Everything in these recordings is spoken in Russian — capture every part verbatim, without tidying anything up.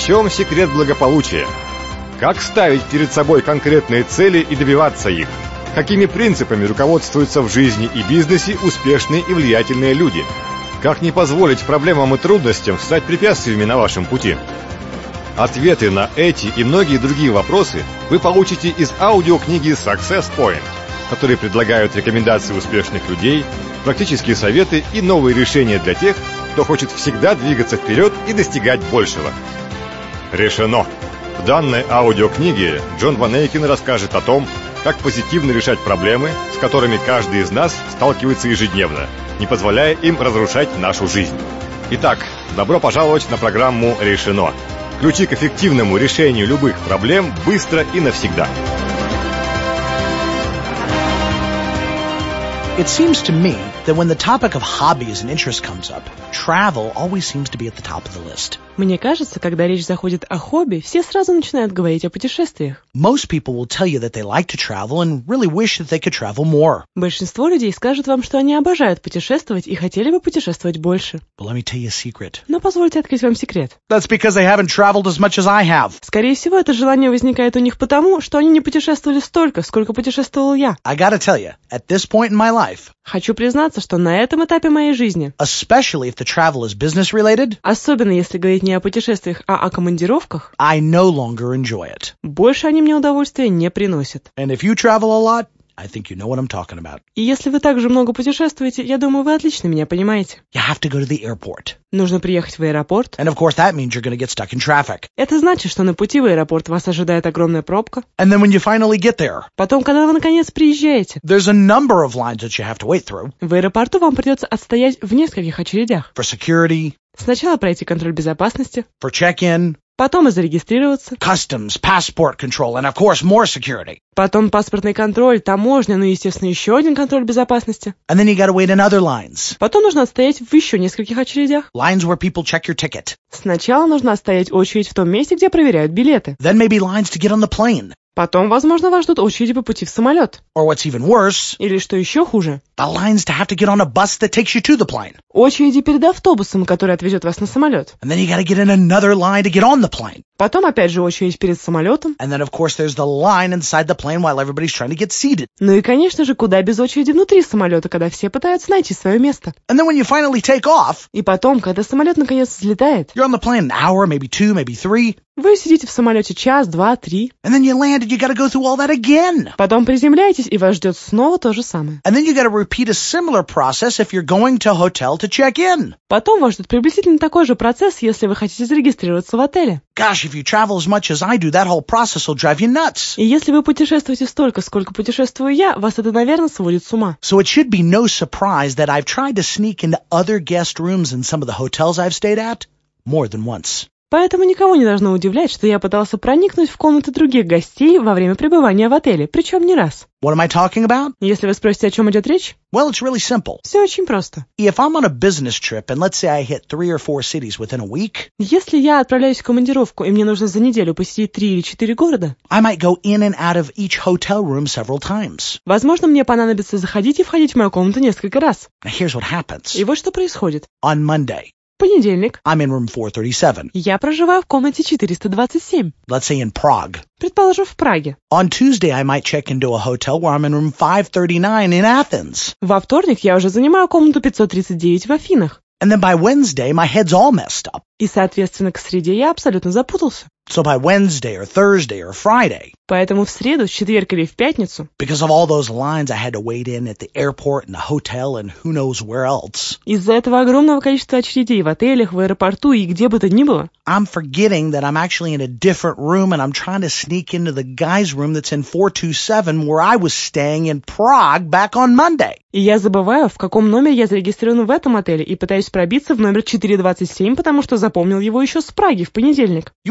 чем секрет благополучия? Как ставить перед собой конкретные цели и добиваться их? Какими принципами руководствуются в жизни и бизнесе успешные и влиятельные люди? Как не позволить проблемам и трудностям стать препятствиями на вашем пути? Ответы на эти и многие другие вопросы вы получите из аудиокниги Success Point, которые предлагают рекомендации успешных людей, практические советы и новые решения для тех, кто хочет всегда двигаться вперед и достигать большего. Решено! В данной аудиокниге Джон Ван Эйкен расскажет о том, как позитивно решать проблемы, с которыми каждый из нас сталкивается ежедневно, не позволяя им разрушать нашу жизнь. Итак, добро пожаловать на программу «Решено». Ключи к эффективному решению любых проблем быстро и навсегда. It seems to me that when the topic of hobbies and interests comes up, travel always seems to be at the top of the list. Мне кажется, когда речь заходит о хобби, все сразу начинают говорить о путешествиях. Most people will tell you that they like to travel and really wish that they could travel more. Большинство людей скажут вам, что они обожают путешествовать и хотели бы путешествовать больше. But let me tell you a secret. Но позвольте открыть вам секрет. That's because they haven't traveled as much as I have. Скорее всего, это желание возникает у них потому, что они не путешествовали столько, сколько путешествовал я. I gotta tell you, at this point in my life, Хочу признаться, что на этом этапе моей жизни, especially if the travel is business related, особенно если говорить не о путешествиях, а о командировках, I no longer enjoy it. больше они мне удовольствия не приносят. And if you travel a lot, I think you know what I'm talking about. И если вы также много путешествуете, я думаю, вы отлично меня понимаете. You have to go to the airport. Нужно приехать в аэропорт. And of course that means you're going to get stuck in traffic. Это значит, что на пути в аэропорт вас ожидает огромная пробка. And then when you finally get there, Потом, когда вы наконец приезжаете, there's a number of lines that you have to wait through. в аэропорту вам придется отстоять в нескольких очередях. For security, Сначала пройти контроль безопасности, for check-in, потом и зарегистрироваться, customs, passport control, and of course more security. потом паспортный контроль, таможня, ну и, естественно, еще один контроль безопасности. And then you got to wait in other lines. Потом нужно отстоять в еще нескольких очередях. Lines where people check your ticket. Сначала нужно отстоять очередь в том месте, где проверяют билеты. Then maybe lines to get on the plane. Потом, возможно, вас ждут очереди по пути в самолет. Or what's even worse, Или, что еще хуже, the lines to have to get on a bus that takes you to the plane. очереди перед автобусом, который отвезет вас на самолет. And then you got to get in another line to get on the plane. Потом, опять же, очередь перед самолетом. And then of course there's the line inside the plane while everybody's trying to get seated. Ну и, конечно же, куда без очереди внутри самолета, когда все пытаются найти свое место. And then when you finally take off, И потом, когда самолет наконец взлетает, you're on the plane an hour, maybe two, maybe three. вы сидите в самолете час, два, три. And then you land and you got to go through all that again. Потом приземляетесь, и вас ждет снова то же самое. And then you got to repeat a similar process if you're going to a hotel to check in. Потом вас ждет приблизительно такой же процесс, если вы хотите зарегистрироваться в отеле. Gosh, if you travel as much as I do, that whole process will drive you nuts. И если вы путешествуете столько, сколько путешествую я, вас это, наверное, сводит с ума. So it should be no surprise that I've tried to sneak into other guest rooms in some of the hotels I've stayed at more than once. Поэтому никого не должно удивлять, что я пытался проникнуть в комнаты других гостей во время пребывания в отеле, причем не раз. What am I talking about? Если вы спросите, о чем идет речь, Well, it's really simple. все очень просто. If I'm on a business trip and let's say I hit three or four cities within a week, Если я отправляюсь в командировку, и мне нужно за неделю посетить три или четыре города, I might go in and out of each hotel room several times. возможно, мне понадобится заходить и входить в мою комнату несколько раз. Now here's what happens. И вот что происходит. On Monday, Понедельник. I'm in room four thirty-seven, Я проживаю в комнате четыреста двадцать семь. let's say in Prague. Предположим, в Праге. On Tuesday, I might check into a hotel where I'm in room five thirty-nine in Athens. Во вторник я уже занимаю комнату пятьсот тридцать девять в Афинах. And then by Wednesday, my head's all messed up. И, соответственно, к среде я абсолютно запутался. So by Wednesday or Thursday or Friday, Поэтому в среду, в четверг или в пятницу, because of all those lines I had to wait in at the airport and the hotel and who knows where else, из-за этого огромного количества очередей в отелях, в аэропорту и где бы то ни было, I'm forgetting that I'm actually in a different room and I'm trying to sneak into the guy's room that's in four two seven where I was staying in Prague back on Monday. и я забываю, в каком номере я зарегистрирован в этом отеле, и пытаюсь пробиться в номер четыреста двадцать семь, потому что запомнил его еще с Праги в понедельник. You want to talk about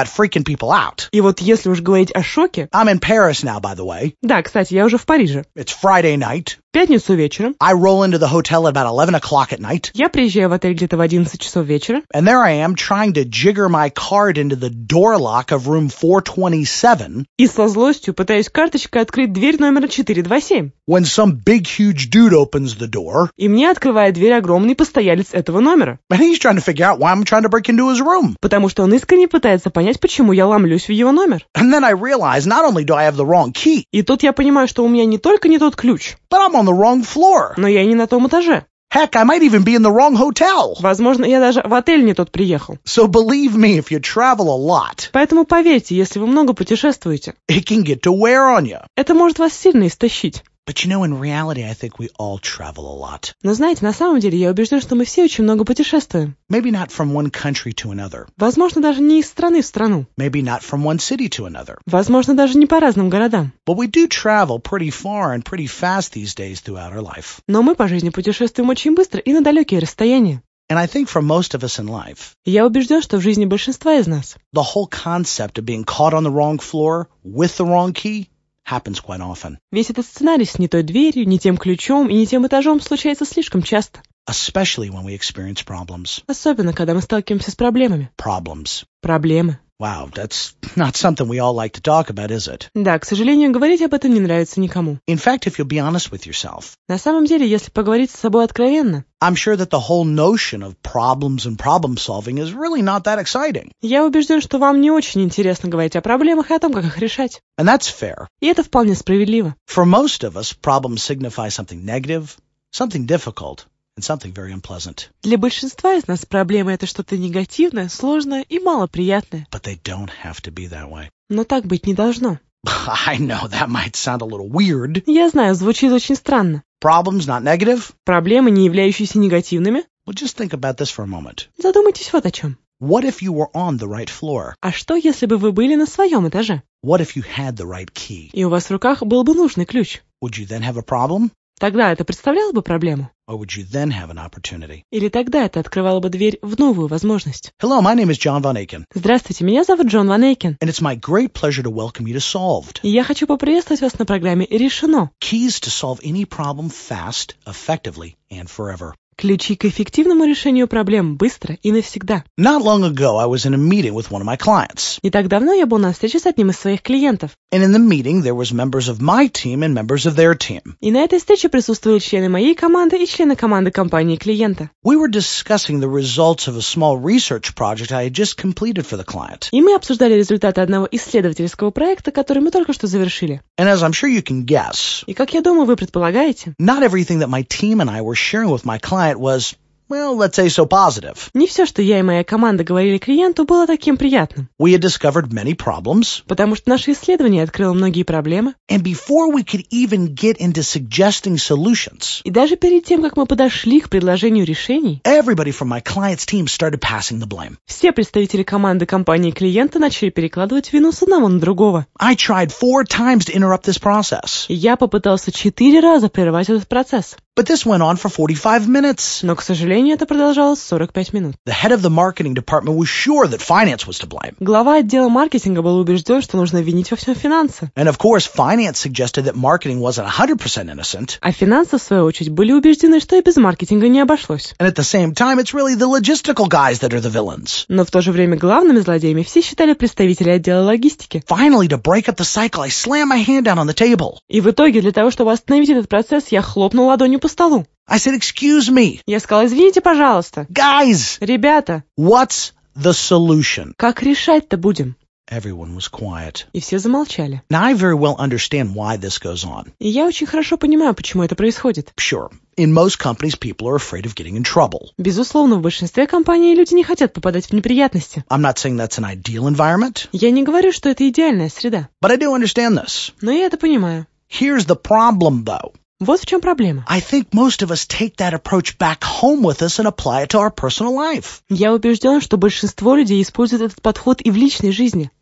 about freaking people out. И вот если уж говорить о шоке... I'm in Paris now, by the way. Да, кстати, я уже в Париже. It's Friday night. В пятницу вечером. I roll into the hotel at about eleven o'clock at night. Я приезжаю в отель где-то в одиннадцать часов вечера. And there I am trying to jigger my card into the door lock of room four twenty-seven. И со злостью пытаюсь карточкой открыть дверь номера четыреста двадцать семь. When some big huge dude opens the door. И мне открывает дверь огромный постоялец этого номера. And he's trying to figure out why I'm trying to break into his room. Потому что он искренне пытается понять, почему я ломлюсь в его номер. And then I realize not only do I have the wrong key. И тут я понимаю, что у меня не только не тот ключ. But I'm on the wrong floor. Но я и не на том этаже. Heck, I might even be in the wrong hotel. Возможно, я даже в отель не тот приехал. So believe me, if you travel a lot, Поэтому поверьте, если вы много путешествуете, it can get to wear on you. это может вас сильно истощить. But you know, in reality, I think we all travel a lot. Но знаете, на самом деле я убежден, что мы все очень много путешествуем. Maybe not from one country to another. Возможно, даже не из страны в страну. Maybe not from one city to another. Возможно, даже не по разным городам. But we do travel pretty far and pretty fast these days throughout our life. Но мы по жизни путешествуем очень быстро и на далекие расстояния. And I think for most of us in life, И я убежден, что в жизни большинства из нас the whole concept of being caught on the wrong floor with the wrong key happens quite often. весь этот сценарий с не той дверью, не тем ключом и не тем этажом случается слишком часто. Especially when we experience problems. Особенно, когда мы сталкиваемся с проблемами. Problems. Проблемы. Wow, that's not something we all like to talk about, is it? Да, к сожалению, говорить об этом не нравится никому. In fact, if you'll be honest with yourself, На самом деле, если поговорить с собой откровенно, I'm sure that the whole notion of problems and problem solving is really not that exciting. я убежден, что вам не очень интересно говорить о проблемах и о том, как их решать. And that's fair. И это вполне справедливо. For most of us, problems signify something negative, something difficult, and something very unpleasant. Для большинства из нас проблема — это что-то негативное, сложное и малоприятное. But they don't have to be that way. Но так быть не должно. I know that might sound a little weird. Я знаю, звучит очень странно. Problems not negative? Проблемы, не являющиеся негативными? Well, just think about this for a moment. Задумайтесь вот о чем. What if you were on the right floor? А что, если бы вы были на своем этаже? What if you had the right key? И у вас в руках был бы нужный ключ? Would you then have a problem? Тогда это представляло бы проблему? Or would you then have an opportunity? Или тогда это открывало бы дверь в новую возможность? Hello, my name is John Von Aiken, Здравствуйте, меня зовут Джон Ван Эйкен. and it's my great pleasure to welcome you to Solved. И я хочу поприветствовать вас на программе «Решено». Keys to solve any problem fast, effectively, and forever. Ключи к эффективному решению проблем быстро и навсегда. Not long ago, I was in a meeting with one of my clients. Не так давно я был на встрече с одним из своих клиентов. And in the meeting, there was members of my team and members of their team. И на этой встрече присутствовали члены моей команды и члены команды компании клиента. We were discussing the results of a small research project I had just completed for the client. И мы обсуждали результаты одного исследовательского проекта, который мы только что завершили. And as I'm sure you can guess, И как я думаю, вы предполагаете, not everything that my team and I were sharing with my client was, well, let's say so positive. не все, что я и моя команда говорили клиенту, было таким приятным. We had discovered many problems, Потому что наше исследование открыло многие проблемы. and before we could even get into suggesting solutions, И даже перед тем, как мы подошли к предложению решений, everybody from my client's team started passing the blame. все представители команды компании клиента начали перекладывать вину с одного на другого. I tried four times to interrupt this process, И я попытался четыре раза прервать этот процесс. but this went on for forty-five minutes. Но, к сожалению, это продолжалось сорок пять минут. The head of the marketing department was sure that finance was to blame. Глава отдела маркетинга был убежден, что нужно винить во всем финансы. And of course, finance suggested that marketing wasn't one hundred percent innocent. А финансы, в свою очередь, были убеждены, что и без маркетинга не обошлось. And at the same time, it's really the logistical guys that are the villains. Но в то же время главными злодеями все считали представителей отдела логистики. Finally, to break up the cycle, I slammed my hand down on the table. И в итоге, для того, чтобы остановить этот процесс, я хлопнул ладонью по столу. I said, excuse me, Я сказала: извините, пожалуйста. guys, Ребята, what's the solution? как решать-то будем? Everyone was quiet. И все замолчали. Now, I very well understand why this goes on. И я очень хорошо понимаю, почему это происходит. Sure, in most companies, people are afraid of getting in trouble. Безусловно, в большинстве компаний люди не хотят попадать в неприятности. I'm not saying that's an ideal environment, Я не говорю, что это идеальная среда. but I do understand this. Но я это понимаю. Here's the problem, though. Вот в чем проблема. I think most of us take that approach back home with us and apply it to our personal life. Я убежден, что большинство людей используют этот подход и в личной жизни.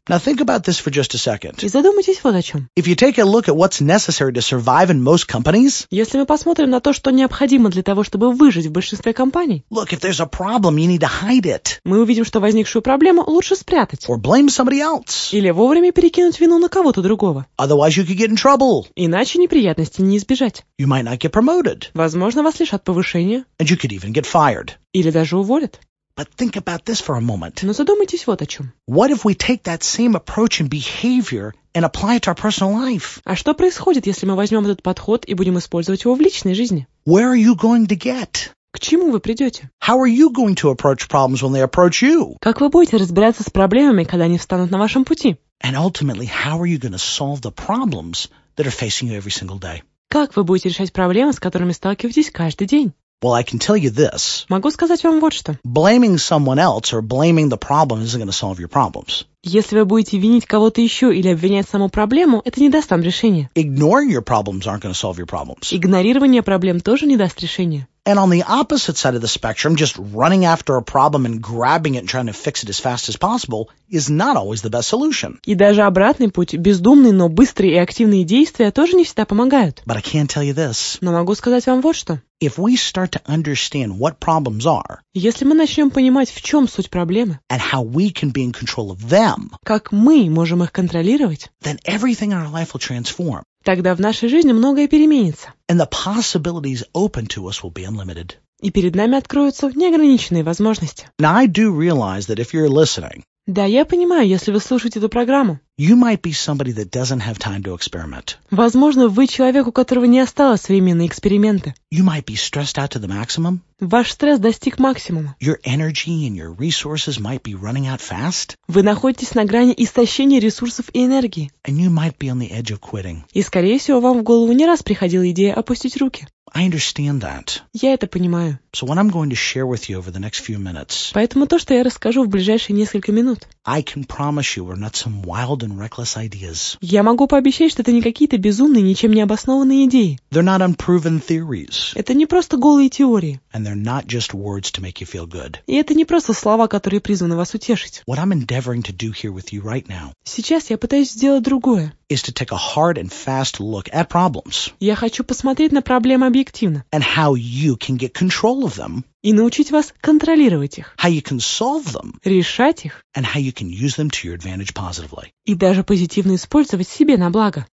Now think about this for just a second. И задумайтесь вот о чем. If you take a look at what's necessary to survive in most companies, Если мы посмотрим на то, что необходимо для того, чтобы выжить в большинстве компаний, look, if there's a problem, you need to hide it мы увидим, что возникшую проблему лучше спрятать. or blame somebody else. Или вовремя перекинуть вину на кого-то другого. Otherwise, you could get in trouble. Иначе неприятностей не избежать. You might not get promoted, Возможно, вас лишат повышения. and you could even get fired. Или даже уволят. But think about this for a moment. Но задумайтесь вот о чем. What if we take that same approach and behavior and apply it to our personal life? А что происходит, если мы возьмем этот подход и будем использовать его в личной жизни? Where are you going to get? К чему вы придете? How are you going to approach problems when they approach you? Как вы будете разбираться с проблемами, когда они встанут на вашем пути? And ultimately, how are you going to solve the problems that are facing you every single day? Как вы будете решать проблемы, с которыми сталкиваетесь каждый день? Well, I can tell you this. Могу сказать вам вот что. Blaming someone else or blaming the problem isn't going to solve your problems. Если вы будете винить кого-то еще или обвинять саму проблему, это не даст вам решения. Ignoring your problems aren't going to solve your problems. Игнорирование проблем тоже не даст решения. And on the opposite side of the spectrum, just running after a problem and grabbing it and trying to fix it as fast as possible is not always the best solution. И даже обратный путь, бездумные, но быстрые и активные действия тоже не всегда помогают. But I can tell you this. Но могу сказать вам вот что. If we start to understand what problems are Если мы начнем понимать, в чем суть проблемы, and how we can be in control of them, как мы можем их контролировать, then everything in our life will transform. тогда в нашей жизни многое переменится. And the possibilities open to us will be unlimited. И перед нами откроются неограниченные возможности. Now, I do realize that if you're listening, Да, я понимаю, если вы слушаете эту программу. you might be somebody that doesn't have time to experiment. Возможно, вы человек, у которого не осталось времени на эксперименты. You might be stressed out to the maximum. Ваш стресс достиг максимума. Your energy and your resources might be running out fast. Вы находитесь на грани истощения ресурсов и энергии. And you might be on the edge of quitting. И, скорее всего, вам в голову не раз приходила идея опустить руки. I understand that. Я это понимаю. So what I'm going to share with you over the next few minutes, Поэтому то, что я расскажу в ближайшие несколько минут, I can promise you are not some wild and reckless ideas. я могу пообещать, что это не какие-то безумные, ничем не обоснованные идеи. They're not unproven theories. Это не просто голые теории. And they're not just words to make you feel good. И это не просто слова, которые призваны вас утешить. What I'm endeavoring to do here with you right now Сейчас я пытаюсь сделать другое. is to take a hard and fast look at problems Я хочу посмотреть на проблемы объективно and how you can get control of them, и научить вас контролировать их, how you can solve them, решать их and how you can use them to your advantage positively. и даже позитивно использовать себе на благо.